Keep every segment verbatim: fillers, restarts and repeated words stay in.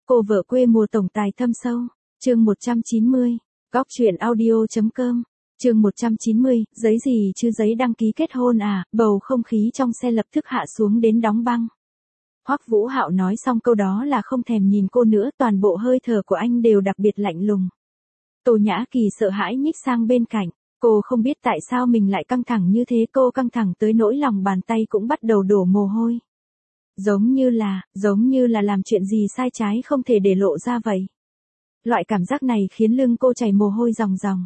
Cô vợ quê mùa tổng tài thâm sâu, chương một trăm chín mươi, góc truyện audio.com, chương một trăm chín mươi, giấy gì chứ giấy đăng ký kết hôn à, bầu không khí trong xe lập tức hạ xuống đến đóng băng. Hoắc Vũ Hạo nói xong câu đó là không thèm nhìn cô nữa, toàn bộ hơi thở của anh đều đặc biệt lạnh lùng. Tô Nhã Kỳ sợ hãi nhích sang bên cạnh, cô không biết tại sao mình lại căng thẳng như thế, cô căng thẳng tới nỗi lòng bàn tay cũng bắt đầu đổ mồ hôi. Giống như là, giống như là làm chuyện gì sai trái không thể để lộ ra vậy. Loại cảm giác này khiến lưng cô chảy mồ hôi ròng ròng.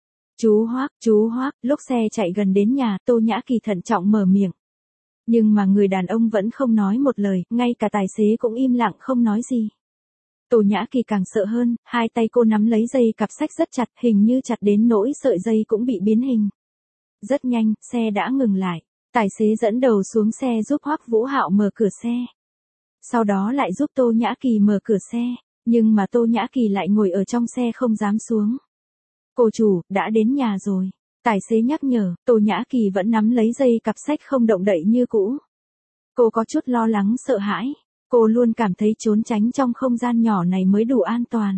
Chú Hoắc, chú Hoắc, lúc xe chạy gần đến nhà, Tô Nhã Kỳ thận trọng mở miệng. Nhưng mà người đàn ông vẫn không nói một lời, ngay cả tài xế cũng im lặng không nói gì. Tô Nhã Kỳ càng sợ hơn, hai tay cô nắm lấy dây cặp sách rất chặt, hình như chặt đến nỗi sợi dây cũng bị biến hình. Rất nhanh, xe đã ngừng lại. Tài xế dẫn đầu xuống xe giúp Hoắc Vũ Hạo mở cửa xe. Sau đó lại giúp Tô Nhã Kỳ mở cửa xe, nhưng mà Tô Nhã Kỳ lại ngồi ở trong xe không dám xuống. Cô chủ, đã đến nhà rồi. Tài xế nhắc nhở, Tô Nhã Kỳ vẫn nắm lấy dây cặp sách không động đậy như cũ. Cô có chút lo lắng sợ hãi, cô luôn cảm thấy trốn tránh trong không gian nhỏ này mới đủ an toàn.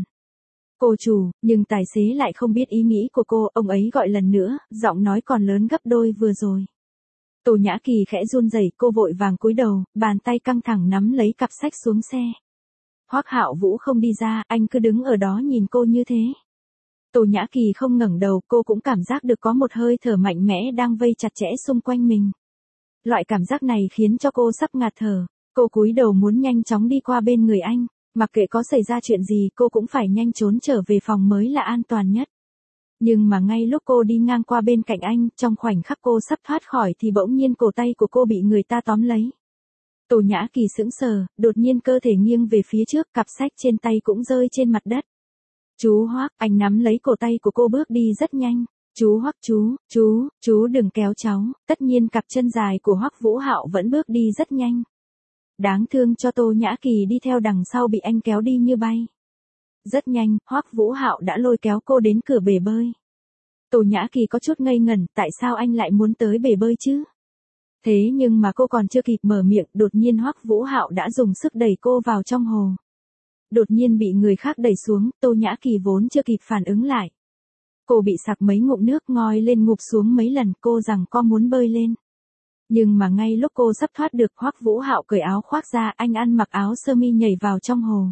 Cô chủ, nhưng tài xế lại không biết ý nghĩ của cô, ông ấy gọi lần nữa, giọng nói còn lớn gấp đôi vừa rồi. Tô Nhã Kỳ khẽ run rẩy, cô vội vàng cúi đầu, bàn tay căng thẳng nắm lấy cặp sách xuống xe. Hoắc Hạo Vũ không đi ra, anh cứ đứng ở đó nhìn cô như thế. Tô Nhã Kỳ không ngẩng đầu, cô cũng cảm giác được có một hơi thở mạnh mẽ đang vây chặt chẽ xung quanh mình. Loại cảm giác này khiến cho cô sắp ngạt thở, cô cúi đầu muốn nhanh chóng đi qua bên người anh, mặc kệ có xảy ra chuyện gì cô cũng phải nhanh trốn trở về phòng mới là an toàn nhất. Nhưng mà ngay lúc cô đi ngang qua bên cạnh anh, trong khoảnh khắc cô sắp thoát khỏi thì bỗng nhiên cổ tay của cô bị người ta tóm lấy. Tô Nhã Kỳ sững sờ, đột nhiên cơ thể nghiêng về phía trước, cặp sách trên tay cũng rơi trên mặt đất. Chú Hoắc, anh nắm lấy cổ tay của cô bước đi rất nhanh. Chú Hoắc, chú, chú, chú đừng kéo cháu. Tất nhiên cặp chân dài của Hoắc Vũ Hạo vẫn bước đi rất nhanh. Đáng thương cho Tô Nhã Kỳ đi theo đằng sau bị anh kéo đi như bay. Rất nhanh, Hoắc Vũ Hạo đã lôi kéo cô đến cửa bể bơi. Tô Nhã Kỳ có chút ngây ngẩn, tại sao anh lại muốn tới bể bơi chứ? Thế nhưng mà cô còn chưa kịp mở miệng, đột nhiên Hoắc Vũ Hạo đã dùng sức đẩy cô vào trong hồ. Đột nhiên bị người khác đẩy xuống, Tô Nhã Kỳ vốn chưa kịp phản ứng lại. Cô bị sặc mấy ngụm nước, ngoi lên ngụp xuống mấy lần, cô rằng co muốn bơi lên. Nhưng mà ngay lúc cô sắp thoát được, Hoắc Vũ Hạo cởi áo khoác ra, anh ăn mặc áo sơ mi nhảy vào trong hồ.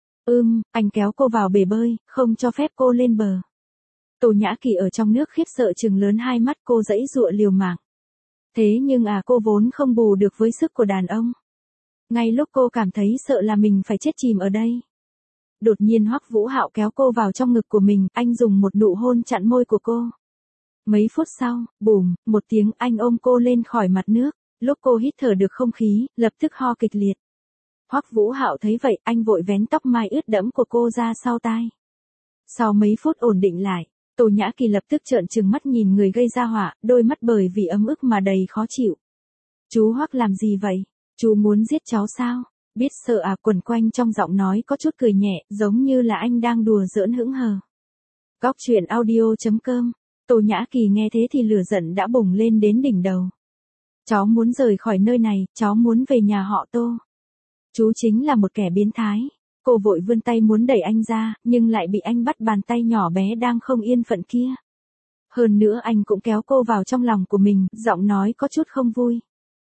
Ưm, anh kéo cô vào bể bơi, không cho phép cô lên bờ. Tô Nhã Kỳ ở trong nước khiếp sợ trừng lớn hai mắt, cô giãy giụa liều mạng. Thế nhưng à cô vốn không bù được với sức của đàn ông. Ngay lúc cô cảm thấy sợ là mình phải chết chìm ở đây. Đột nhiên Hoắc Vũ Hạo kéo cô vào trong ngực của mình, anh dùng một nụ hôn chặn môi của cô. Mấy phút sau, bùm, một tiếng, anh ôm cô lên khỏi mặt nước. Lúc cô hít thở được không khí, lập tức ho kịch liệt. Hoắc Vũ Hạo thấy vậy, anh vội vén tóc mai ướt đẫm của cô ra sau tai. Sau mấy phút ổn định lại, Tô Nhã Kỳ lập tức trợn trừng mắt nhìn người gây ra họa, đôi mắt bởi vì ấm ức mà đầy khó chịu. Chú Hoắc làm gì vậy? Chú muốn giết cháu sao? Biết sợ à, quẩn quanh trong giọng nói có chút cười nhẹ, giống như là anh đang đùa giỡn hững hờ. Góc truyện audio.com, Tô Nhã Kỳ nghe thế thì lửa giận đã bùng lên đến đỉnh đầu. Cháu muốn rời khỏi nơi này, cháu muốn về nhà họ Tô. Chú chính là một kẻ biến thái. Cô vội vươn tay muốn đẩy anh ra, nhưng lại bị anh bắt bàn tay nhỏ bé đang không yên phận kia. Hơn nữa anh cũng kéo cô vào trong lòng của mình, giọng nói có chút không vui.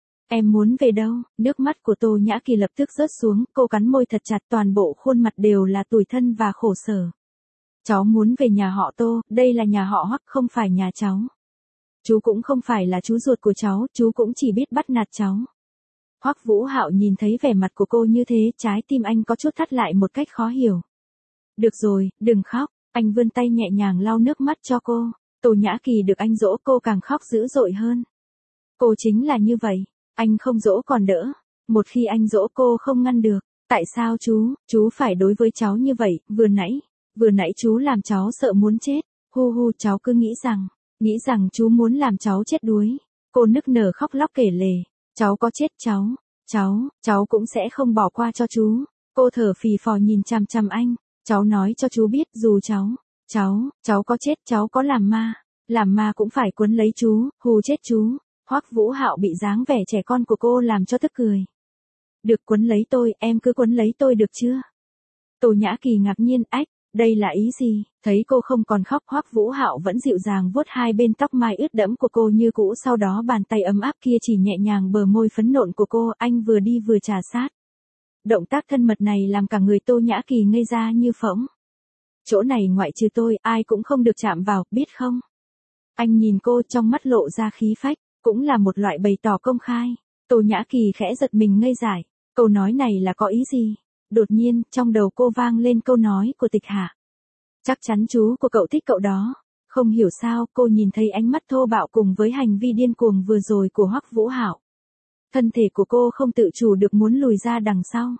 Em muốn về đâu? Nước mắt của Tô Nhã Kỳ lập tức rớt xuống, cô cắn môi thật chặt, toàn bộ khuôn mặt đều là tủi thân và khổ sở. Cháu muốn về nhà họ Tô, đây là nhà họ Hoắc, không phải nhà cháu. Chú cũng không phải là chú ruột của cháu, chú cũng chỉ biết bắt nạt cháu. Hoắc Vũ Hạo nhìn thấy vẻ mặt của cô như thế, trái tim anh có chút thắt lại một cách khó hiểu. Được rồi, đừng khóc, anh vươn tay nhẹ nhàng lau nước mắt cho cô. Tô Nhã Kỳ được anh dỗ, cô càng khóc dữ dội hơn. Cô chính là như vậy, anh không dỗ còn đỡ, một khi anh dỗ cô không ngăn được. Tại sao chú, chú phải đối với cháu như vậy? Vừa nãy, vừa nãy chú làm cháu sợ muốn chết. Hu hu, cháu cứ nghĩ rằng, nghĩ rằng chú muốn làm cháu chết đuối. Cô nức nở khóc lóc kể lể. Cháu có chết cháu, cháu, cháu cũng sẽ không bỏ qua cho chú. Cô thở phì phò nhìn chằm chằm anh, cháu nói cho chú biết dù cháu, cháu, cháu có chết, cháu có làm ma, làm ma cũng phải quấn lấy chú, hù chết chú. Hoắc Vũ Hạo bị dáng vẻ trẻ con của cô làm cho tức cười. Được quấn lấy tôi, em cứ quấn lấy tôi được chưa? Tô Nhã Kỳ ngạc nhiên, ách, đây là ý gì? Thấy cô không còn khóc, Hoắc Vũ Hạo vẫn dịu dàng vuốt hai bên tóc mai ướt đẫm của cô như cũ, sau đó bàn tay ấm áp kia chỉ nhẹ nhàng bờ môi phấn nộn của cô, anh vừa đi vừa trà sát. Động tác thân mật này làm cả người Tô Nhã Kỳ ngây ra như phỗng. Chỗ này ngoại trừ tôi, ai cũng không được chạm vào, biết không? Anh nhìn cô trong mắt lộ ra khí phách, cũng là một loại bày tỏ công khai. Tô Nhã Kỳ khẽ giật mình ngây dại, câu nói này là có ý gì? Đột nhiên, trong đầu cô vang lên câu nói của Tịch Hạ. Chắc chắn chú của cậu thích cậu đó. Không hiểu sao, cô nhìn thấy ánh mắt thô bạo cùng với hành vi điên cuồng vừa rồi của Hoắc Vũ Hạo. Thân thể của cô không tự chủ được muốn lùi ra đằng sau.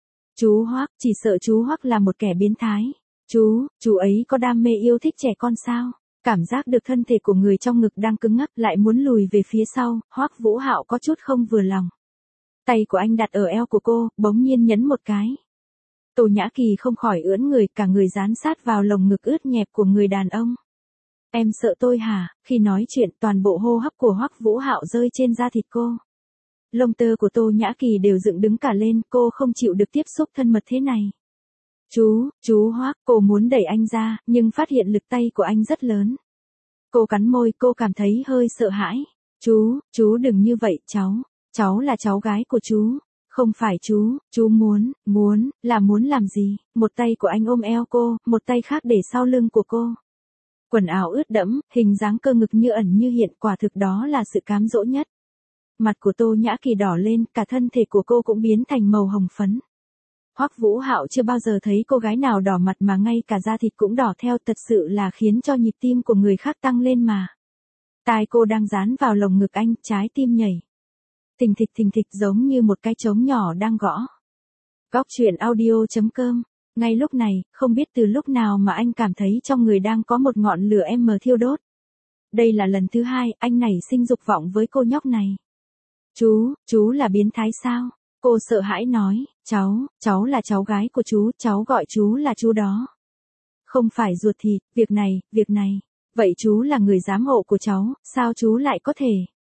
Chú Hoắc, chỉ sợ chú Hoắc là một kẻ biến thái. Chú, chú ấy có đam mê yêu thích trẻ con sao? Cảm giác được thân thể của người trong ngực đang cứng ngắc lại muốn lùi về phía sau, Hoắc Vũ Hạo có chút không vừa lòng. Tay của anh đặt ở eo của cô, bỗng nhiên nhấn một cái. Tô Nhã Kỳ không khỏi ưỡn người, cả người dán sát vào lồng ngực ướt nhẹp của người đàn ông. Em sợ tôi hả? Khi nói chuyện, toàn bộ hô hấp của Hoắc Vũ Hạo rơi trên da thịt cô. Lông tơ của Tô Nhã Kỳ đều dựng đứng cả lên, cô không chịu được tiếp xúc thân mật thế này. Chú, chú Hoắc, cô muốn đẩy anh ra, nhưng phát hiện lực tay của anh rất lớn. Cô cắn môi, cô cảm thấy hơi sợ hãi. Chú, chú đừng như vậy, cháu, cháu là cháu gái của chú. Không phải chú, chú muốn, muốn, là muốn làm gì? Một tay của anh ôm eo cô, một tay khác để sau lưng của cô. Quần áo ướt đẫm, hình dáng cơ ngực như ẩn như hiện, quả thực đó là sự cám dỗ nhất. Mặt của Tô Nhã Kỳ đỏ lên, cả thân thể của cô cũng biến thành màu hồng phấn. Hoắc Vũ Hạo chưa bao giờ thấy cô gái nào đỏ mặt mà ngay cả da thịt cũng đỏ theo, thật sự là khiến cho nhịp tim của người khác tăng lên mà. Tai cô đang dán vào lồng ngực anh, trái tim nhảy. Thình thịch thình thịch giống như một cái trống nhỏ đang gõ. Góc truyện audio chấm com. Ngay lúc này, không biết từ lúc nào mà anh cảm thấy trong người đang có một ngọn lửa em mờ thiêu đốt. Đây là lần thứ hai anh nảy sinh dục vọng với cô nhóc này. Chú, chú là biến thái sao? Cô sợ hãi nói, cháu, cháu là cháu gái của chú, cháu gọi chú là chú đó. Không phải ruột thịt, việc này, việc này. Vậy chú là người giám hộ của cháu, sao chú lại có thể?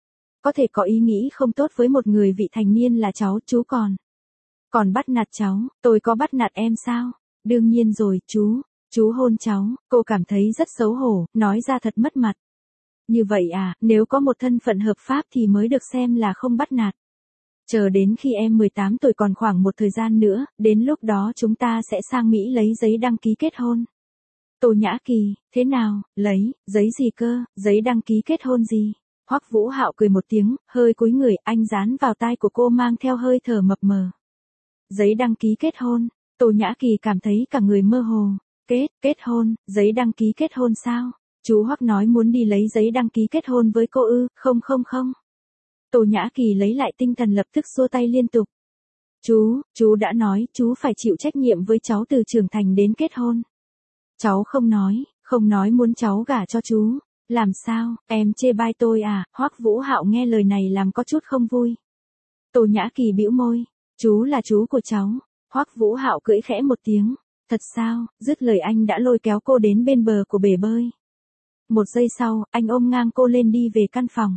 Có thể có ý nghĩ không tốt với một người vị thành niên là cháu, chú còn. Còn bắt nạt cháu, tôi có bắt nạt em sao? Đương nhiên rồi, chú, chú hôn cháu, cô cảm thấy rất xấu hổ, nói ra thật mất mặt. Như vậy à, nếu có một thân phận hợp pháp thì mới được xem là không bắt nạt. Chờ đến khi em mười tám tuổi còn khoảng một thời gian nữa, đến lúc đó chúng ta sẽ sang Mỹ lấy giấy đăng ký kết hôn. Tô Nhã Kỳ, thế nào, lấy, giấy gì cơ, giấy đăng ký kết hôn gì? Hoắc Vũ Hạo cười một tiếng, hơi cúi người, anh dán vào tai của cô mang theo hơi thở mập mờ. Giấy đăng ký kết hôn, Tô Nhã Kỳ cảm thấy cả người mơ hồ. Kết, kết hôn, giấy đăng ký kết hôn sao? Chú Hoắc nói muốn đi lấy giấy đăng ký kết hôn với cô ư? Không không không. Tô Nhã Kỳ lấy lại tinh thần lập tức xua tay liên tục. Chú, chú đã nói, chú phải chịu trách nhiệm với cháu từ trưởng thành đến kết hôn. Cháu không nói, không nói muốn cháu gả cho chú. Làm sao, em chê bai tôi à? Hoắc Vũ Hạo nghe lời này làm có chút không vui. Tô Nhã Kỳ bĩu môi, chú là chú của cháu. Hoắc Vũ Hạo cưỡi khẽ một tiếng, thật sao? Dứt lời anh đã lôi kéo cô đến bên bờ của bể bơi. Một giây sau, anh ôm ngang cô lên đi về căn phòng.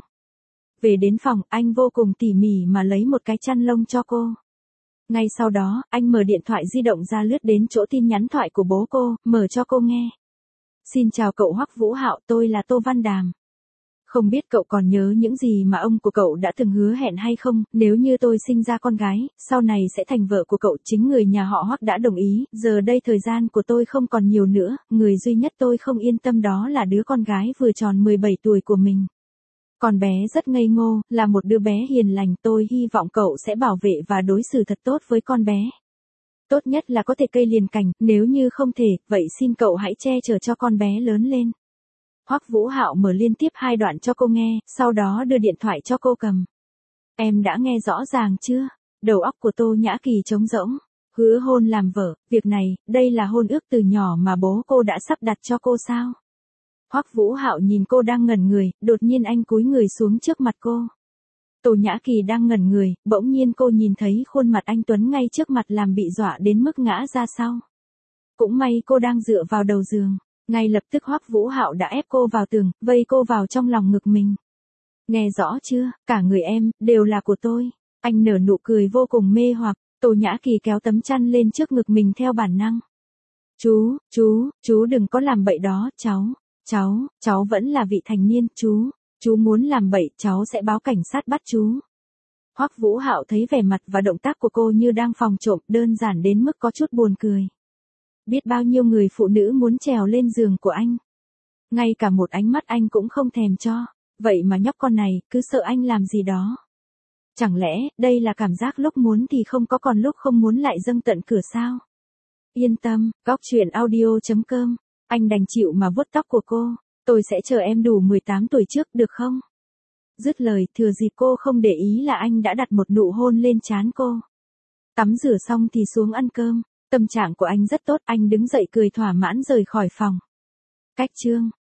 Về đến phòng, anh vô cùng tỉ mỉ mà lấy một cái chăn lông cho cô. Ngay sau đó, anh mở điện thoại di động ra lướt đến chỗ tin nhắn thoại của bố cô, mở cho cô nghe. Xin chào cậu Hoắc Vũ Hạo, tôi là Tô Văn Đàm. Không biết cậu còn nhớ những gì mà ông của cậu đã từng hứa hẹn hay không, nếu như tôi sinh ra con gái, sau này sẽ thành vợ của cậu, chính người nhà họ Hoắc đã đồng ý, giờ đây thời gian của tôi không còn nhiều nữa, người duy nhất tôi không yên tâm đó là đứa con gái vừa tròn mười bảy tuổi của mình. Con bé rất ngây ngô, là một đứa bé hiền lành, tôi hy vọng cậu sẽ bảo vệ và đối xử thật tốt với con bé. Tốt nhất là có thể cây liền cành, nếu như không thể, vậy xin cậu hãy che chở cho con bé lớn lên. Hoắc Vũ Hạo mở liên tiếp hai đoạn cho cô nghe, sau đó đưa điện thoại cho cô cầm. Em đã nghe rõ ràng chưa? Đầu óc của Tô Nhã Kỳ trống rỗng. Hứa hôn làm vợ, việc này, đây là hôn ước từ nhỏ mà bố cô đã sắp đặt cho cô sao? Hoắc Vũ Hạo nhìn cô đang ngẩn người, đột nhiên anh cúi người xuống trước mặt cô. Tô Nhã Kỳ đang ngẩn người, bỗng nhiên cô nhìn thấy khuôn mặt anh Tuấn ngay trước mặt làm bị dọa đến mức ngã ra sau. Cũng may cô đang dựa vào đầu giường, ngay lập tức Hoắc Vũ Hạo đã ép cô vào tường, vây cô vào trong lòng ngực mình. Nghe rõ chưa, cả người em, đều là của tôi. Anh nở nụ cười vô cùng mê hoặc. Tô Nhã Kỳ kéo tấm chăn lên trước ngực mình theo bản năng. Chú, chú, chú đừng có làm bậy đó, cháu, cháu, cháu vẫn là vị thành niên, chú, chú muốn làm bậy, cháu sẽ báo cảnh sát bắt chú. Hoắc Vũ Hạo thấy vẻ mặt và động tác của cô như đang phòng trộm, đơn giản đến mức có chút buồn cười. Biết bao nhiêu người phụ nữ muốn trèo lên giường của anh. Ngay cả một ánh mắt anh cũng không thèm cho, vậy mà nhóc con này, cứ sợ anh làm gì đó. Chẳng lẽ, đây là cảm giác lúc muốn thì không có còn lúc không muốn lại dâng tận cửa sao? Yên tâm, góc truyện audio chấm com, anh đành chịu mà vuốt tóc của cô, tôi sẽ chờ em đủ mười tám tuổi trước, được không? Dứt lời, thừa dịp cô không để ý là anh đã đặt một nụ hôn lên trán cô. Tắm rửa xong thì xuống ăn cơm, tâm trạng của anh rất tốt, anh đứng dậy cười thỏa mãn rời khỏi phòng. Cách chương